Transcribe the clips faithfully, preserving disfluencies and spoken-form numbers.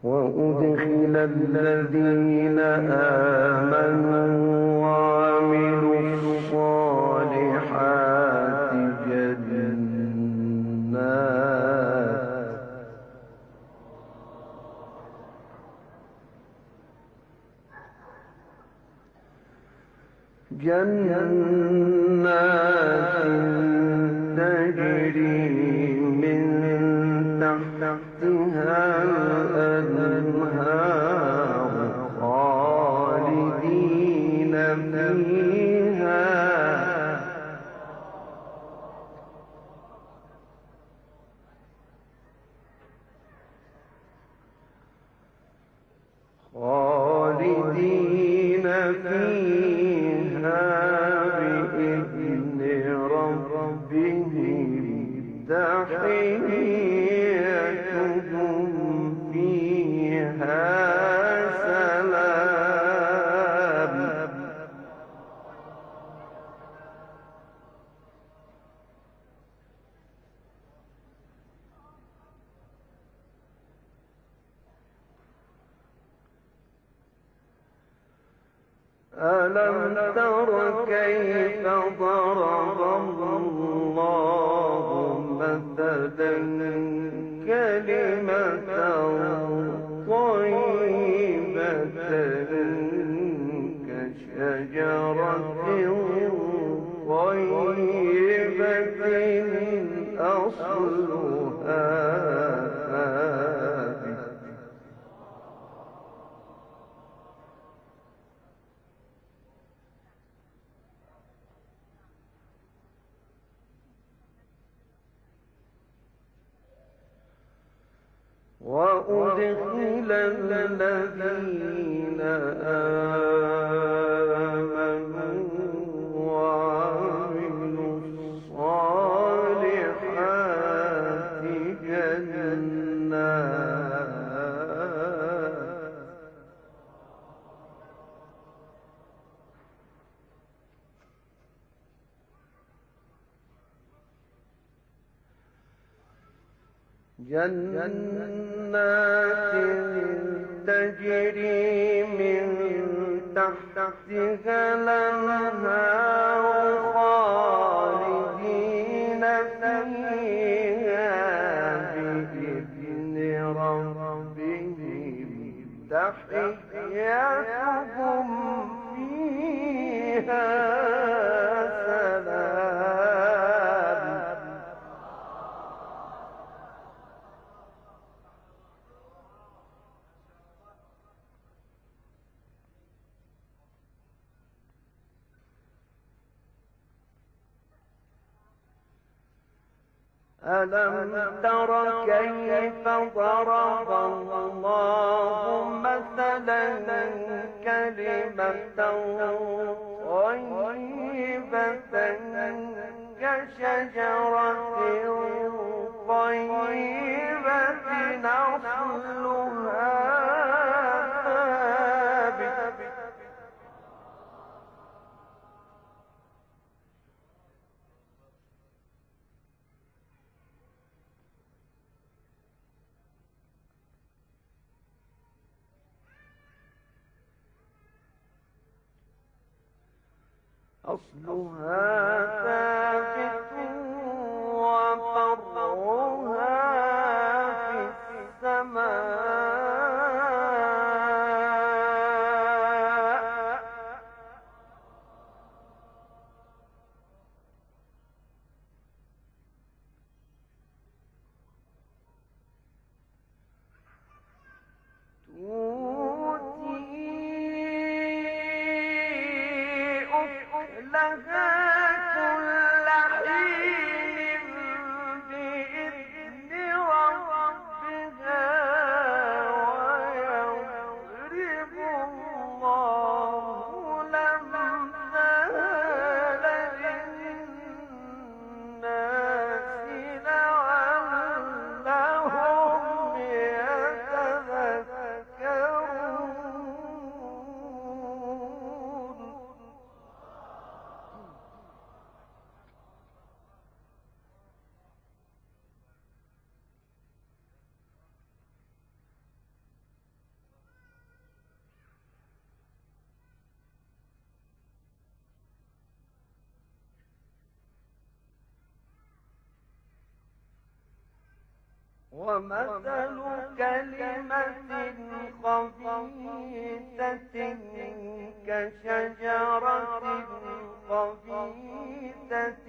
وأدخل الذين آمنوا وعملوا الصالحات جنات جنات تجري من تحتها الأنهار خالدين فيها خالدين فيها بإذن ربهم تحيتهم فيها سلام ألم تر كيف ضرب الله مثلا كلمة طيبة كشجرة طيبة أصلها ثابت وأدخل الذين آمنوا وعملوا الصالحات جنات جنات تجري من تحتها الأنهار خالدين فيها بإذن ربهم تحيتهم فيها سلام ألم تر كيف ضرب الله مثلا كلمة طيبة كشجرة طيبة أصلها ثابت أصلها ثابت وفرعها في السماء لها كل ومثل كلمة خبيثة كشجرة خبيثة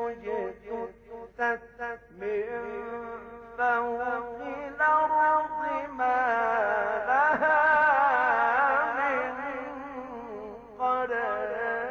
اجتثت من فوق الأرض ما لها من قرار.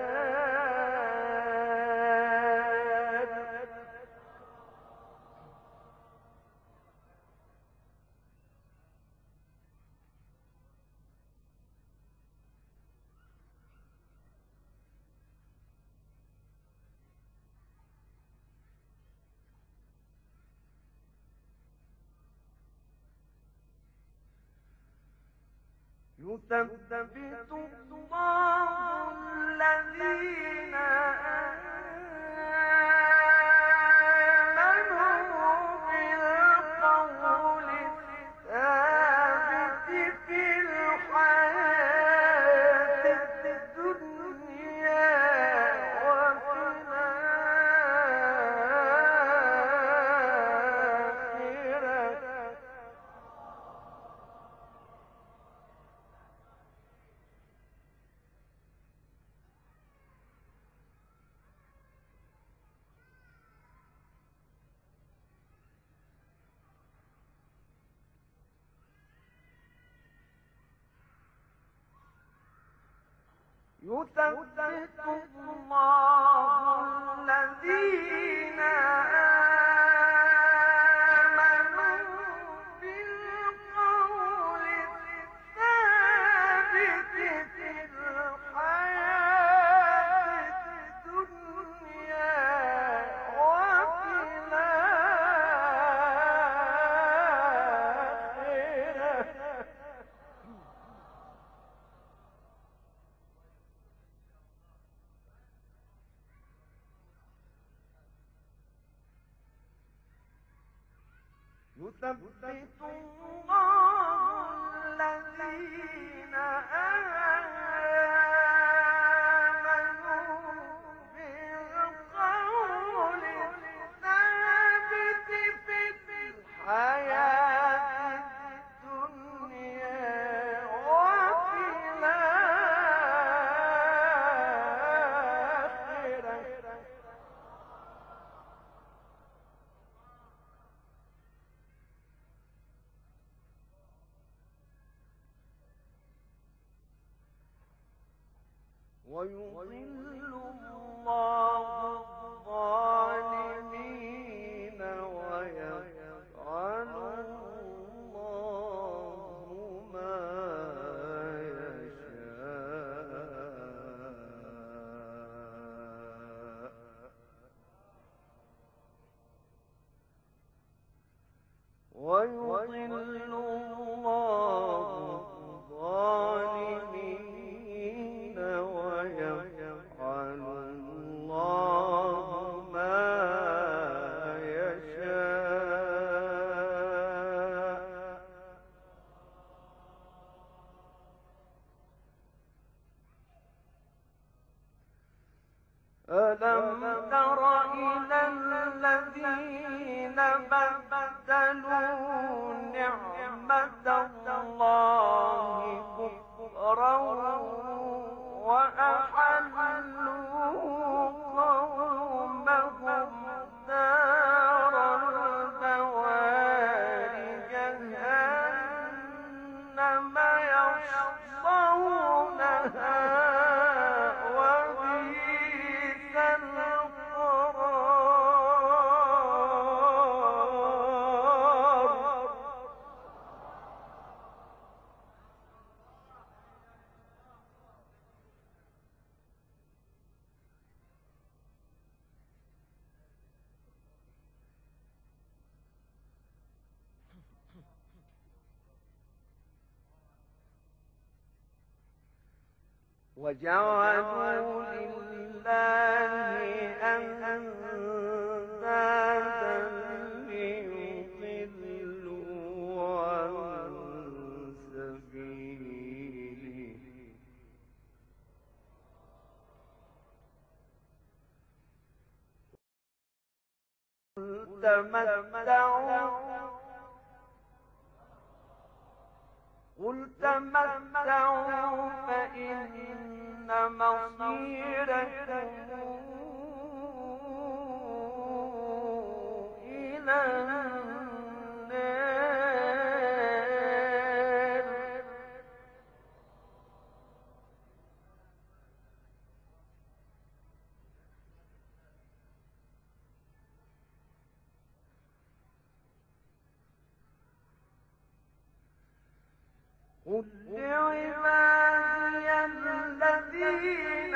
يثبت الله الذين آمنوا بالقول الثابت في الحياة الدنيا وفي الآخرة. يثبت الله الذين آمنوا بالقول الثابت في الحياة الدنيا وفي الآخرة. يثبت الله الذين آمنوا بالقول الثابت في الحياة الدنيا وفي الآخرة. ويضل الله الظالمين ويفعل الله ما يشاء. ويضل الله الظالمين ويفعل الله ما يشاء. ألم تر إلى الذين بدلوا نعمة الله كفرا وأحلوا قومهم دار البوار جهنم يصلونها وبئس القرار. وجعلوا لله أندادا ليضلوا عن سبيله. قل تمتعوا قل تمتعوا فإن مصيركم إلى النار. قل لعبادي الذين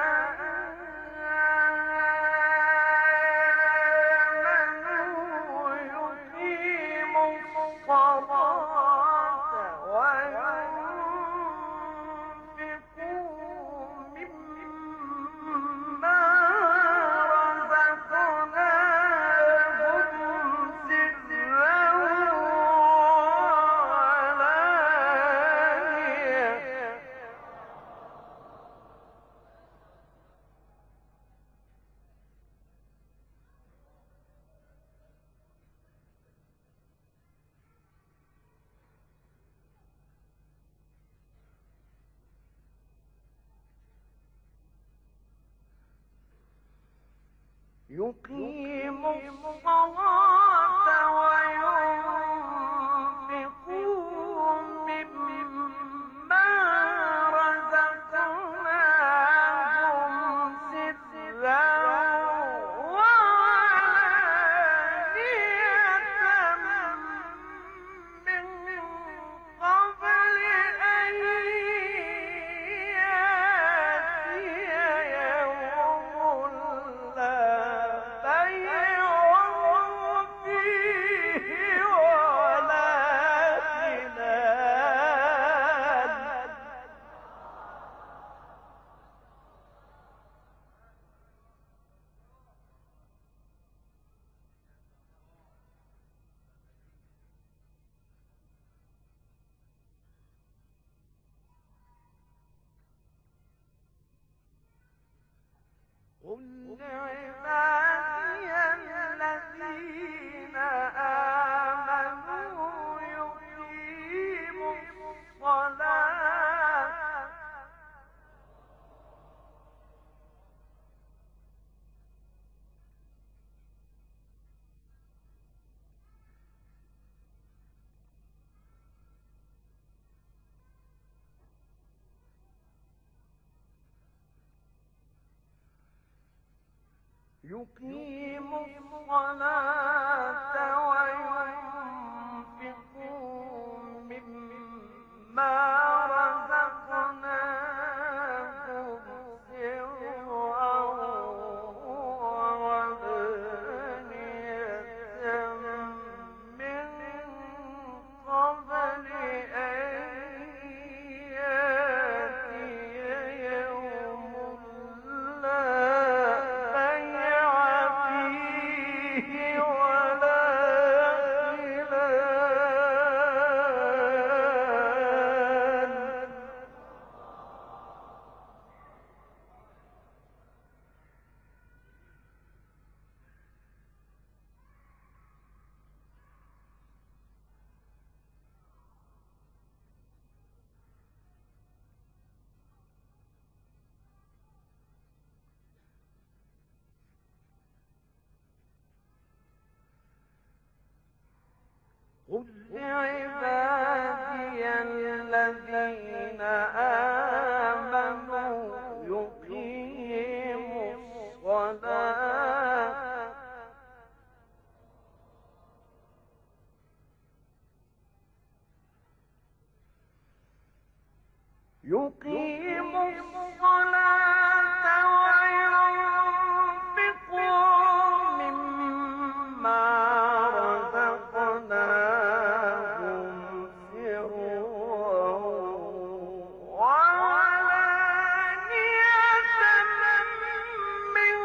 آمنوا يقيموا الصلاة وينفقوا مما رزقناهم سرا يقيموا الصلاة وينفقوا مما رزقناهم سرا وعلانية من قبل أن يأتي يوم لا بيع فيه ولا خلال. قل لعبادي الذين آمنوا يقيموا الصلاة يقيموا الصلاة وينفقوا مما رزقناهم سرا وعلانية من قبل أن يأتي يوم لا بيع فيه ولا خلال. قل لعبادي الذين آمنوا يقيموا الصلاة يقيموا الصلاة وينفقوا مما رزقناهم سرا وعلانية من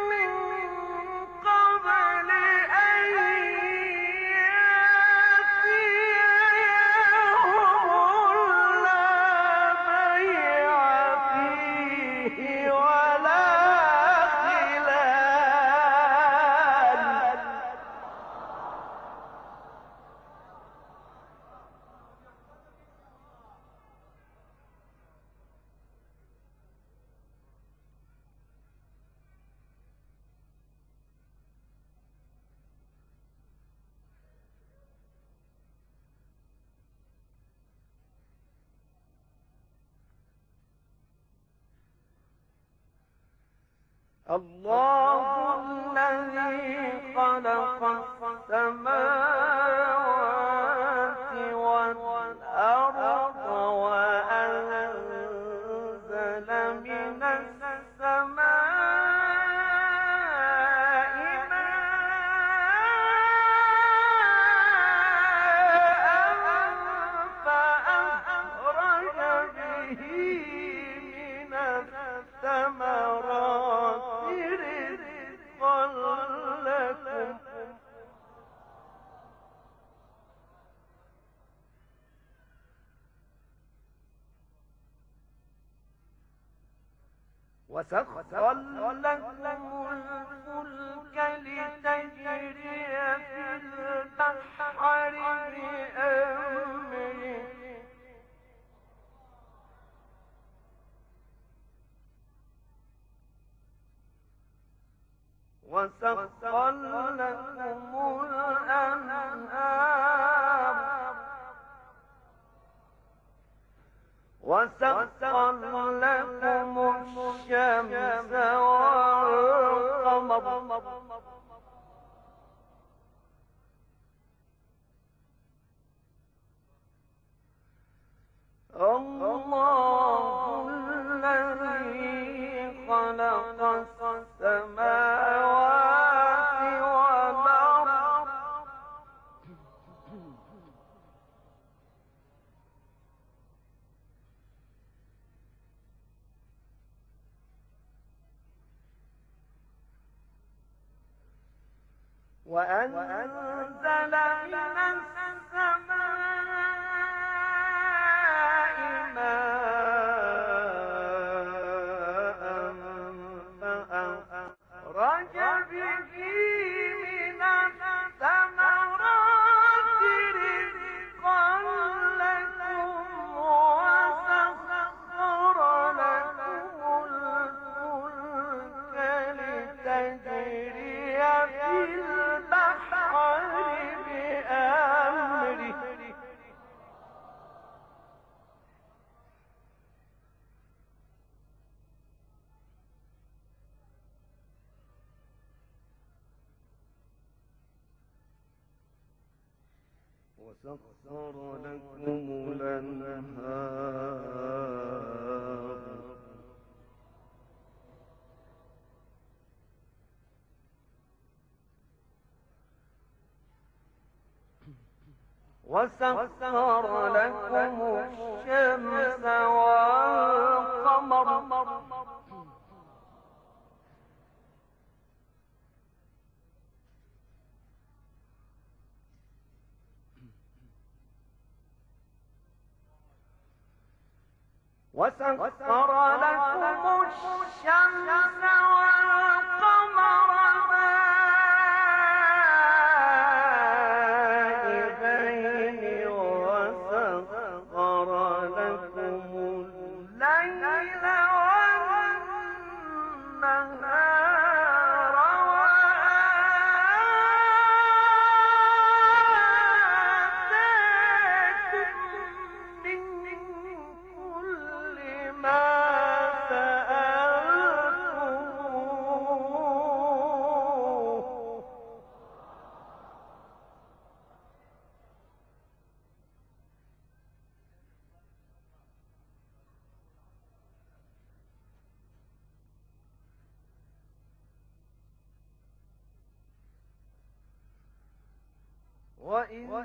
قبل أن يأتي يوم لا بيع فيه الله الذي خلق السماوات والأرض وأنزل من السماء ماء فأخرج به من الثمرات رزقا لكم وسخر لكم الفلك لتجري في البحر بأمره وسخر لكم الأنهار وسخر لكم الشمس والقمر الله الذي خلق السماوات والأرض وأنزل من السماء ماء فأخرج به من الثمرات رزقا لكم وسخر لكم الفلك لتجري في البحر بأمره وسخر لكم الأنهار وسخر لكم الشمس والقمر وسخر لكم الشمس والقمر دائبين وسخر لكم الليل والنهار وآتاكم من كل ما سألتموه وإن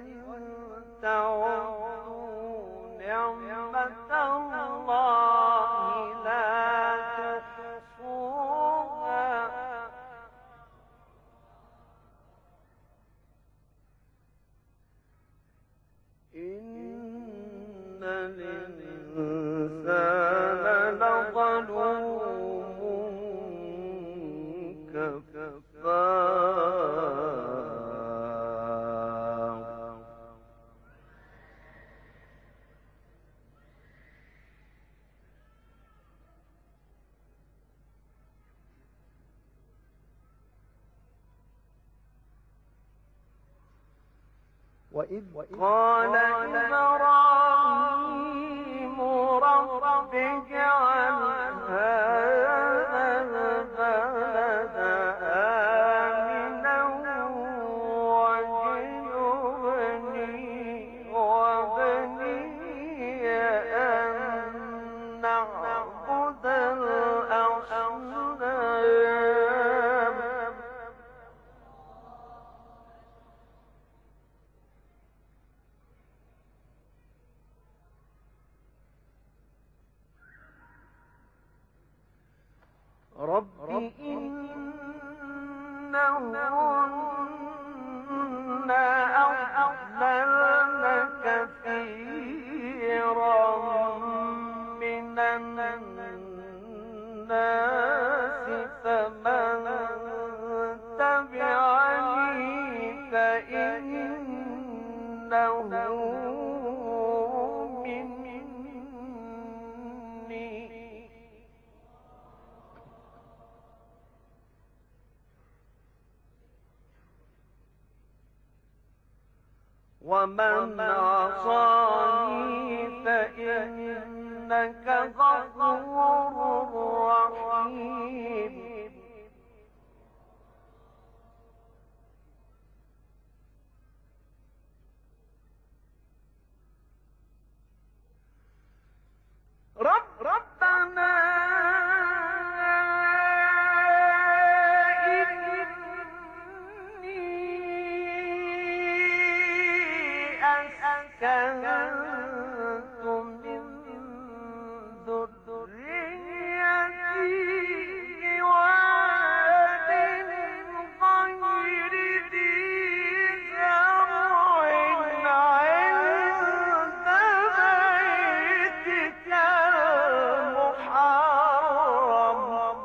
تعودوا نعمة الله لا تحصوها إن الإنسان لظلوم كفار وإذ قال إبراهيم رب اجعل هذا البلد رب إنهن أضللن كثيرا من الناس فمن تبعني فإنه ومن عصاني فإنك غفور رحيم رب ربنا أسكنت من ذريتي بواد غير ذي زرع عند بيتك المحرم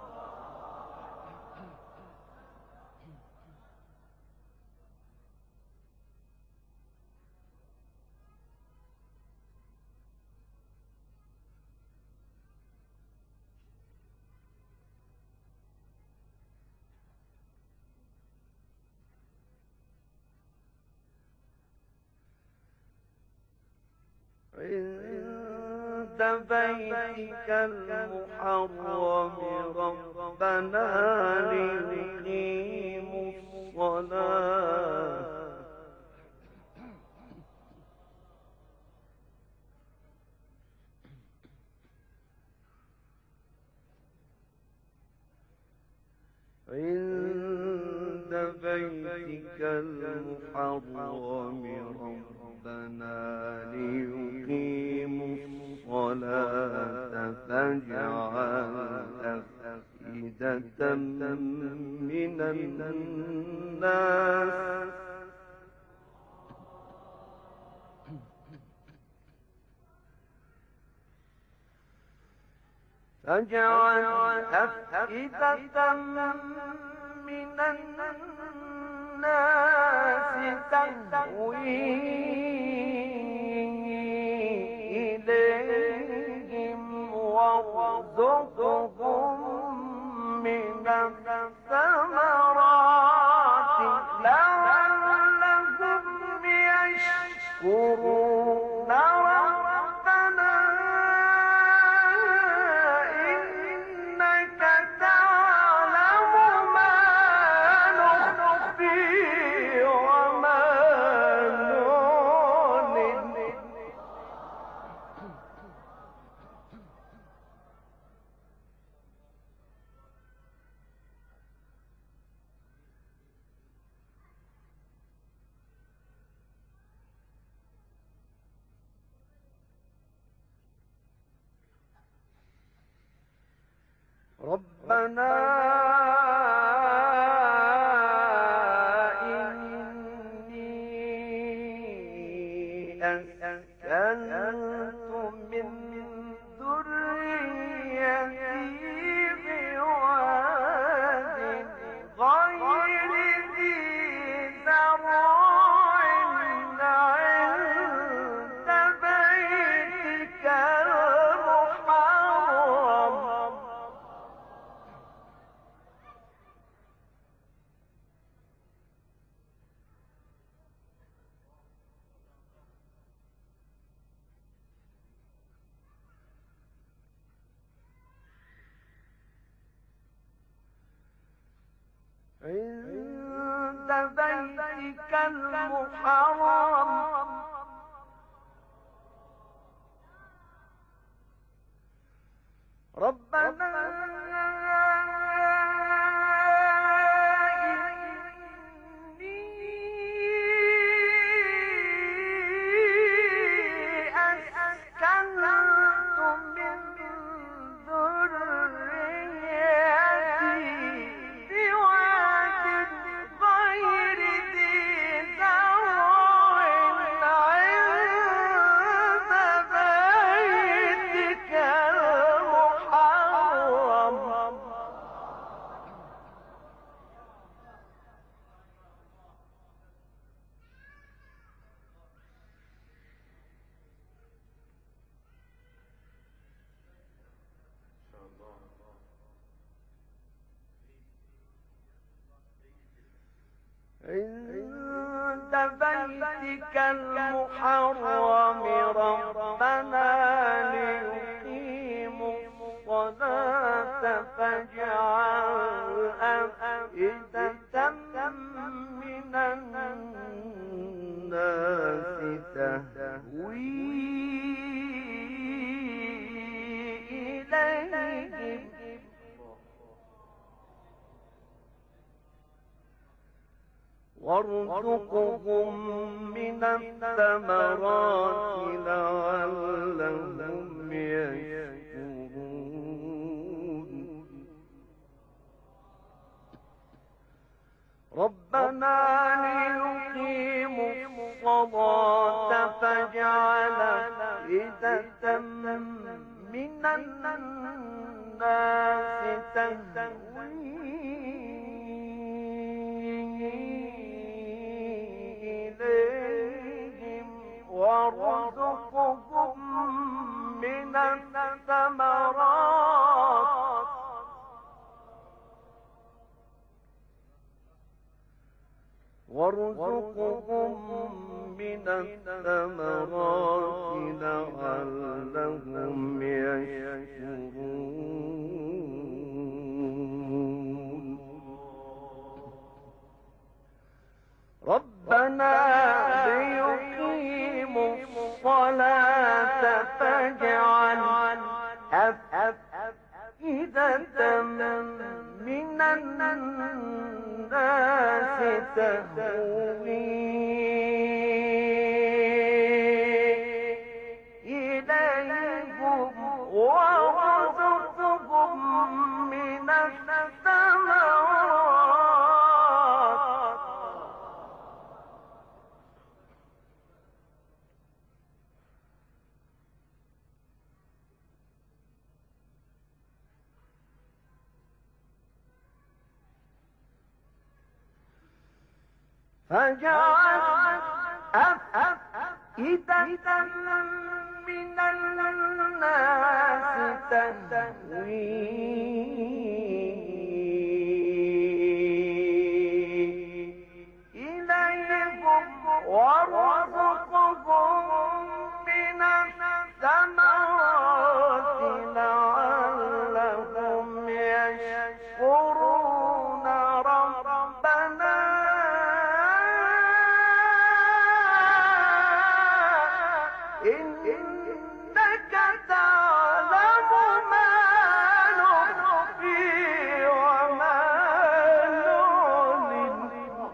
عند بيتك المحرم ربنا ليقيموا الصلاة عند بيتك المحرم ربنا ليقيموا الصلاة فاجعل أفئدة من الناس فاجعل أفئدة من الناس تهوي إليهم وارزقهم من الثمرات لعلهم يشكرون ربنا إنك تعلم ما نخفي وما نعلن ربنا إني أسكنت من ذريتي بواد غير ذي زرع عند بيتك المحرم عند بيتك المحرم ربنا إني أسكنت من ذريتي عند بيتك المحرم ربنا ليقيموا الصلاة فاجعل أفئدة من الناس تهوي إليهم وارزقهم من الثمرات لعلهم يشكرون ربنا ليقيموا الصلاة فاجعل أفئدة من الناس تهوي وارزقهم من الثمرات وارزقهم من الثمرات لعلهم يشكرون ربنا ليقيموا الصلاة فاجعل أفئدة من الناس تهوي إليهم وارزقهم من الثمرات فجعل أفئدة من الناس تهوي إليهم وارزقهم من الثمرات لعلهم يشكرون ربنا إنك تعلم ما نخفي وما نعلن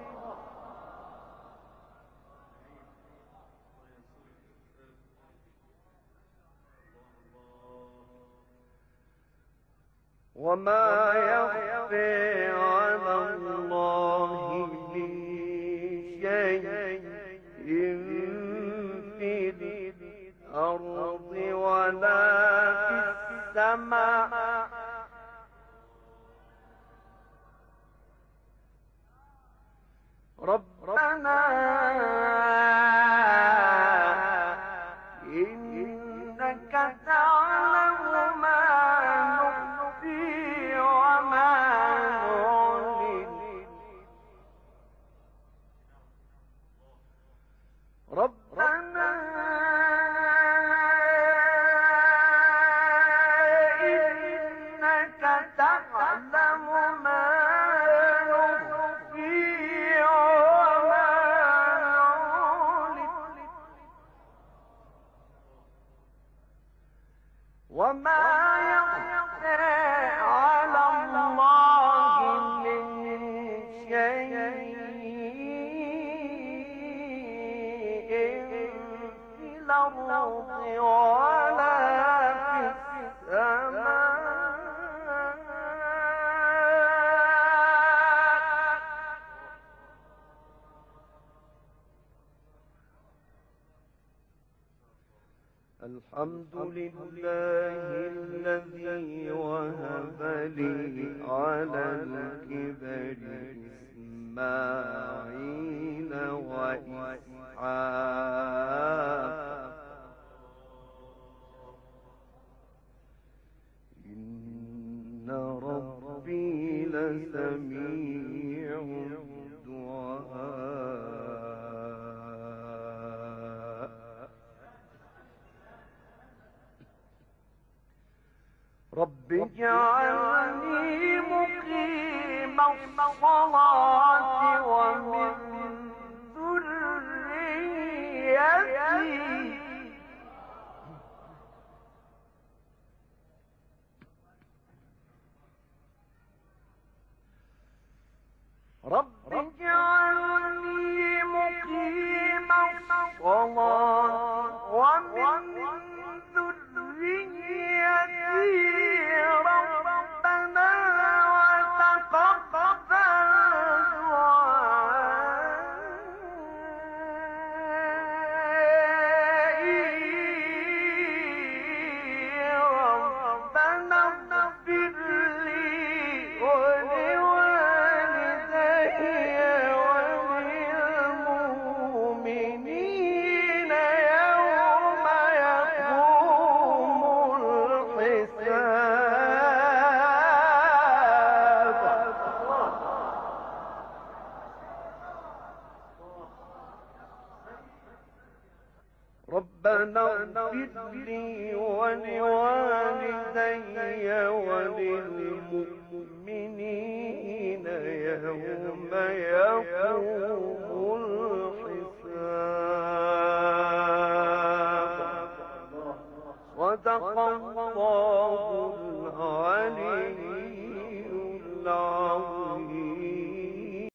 وما يخفي على الله من شيء في الأرض ولا في السماء ربنا إنك تعلم ما نخفي وما نعلن ربنا إنك تعلم ما نخفي وما نعلن وما يخفى على الله من شيء في الأرض ولا في السماء الحمد لله الذي وهب لي على الكبر إسماعيل وإسحاق إن ربي لسميع الدعاء رب اجعلني مقيم الصلاة ومن ذريتي رب اجعلني مقيم الصلاة ومن ذريتي ربنا وتقبل دعائي ربنا اغفر لي ولوالدي وللمؤمنين يوم يقوم الحساب ربنا اغفر لي ولوالدي وللمؤمنين يوم يقوم الحساب صدق الله العلي العظيم.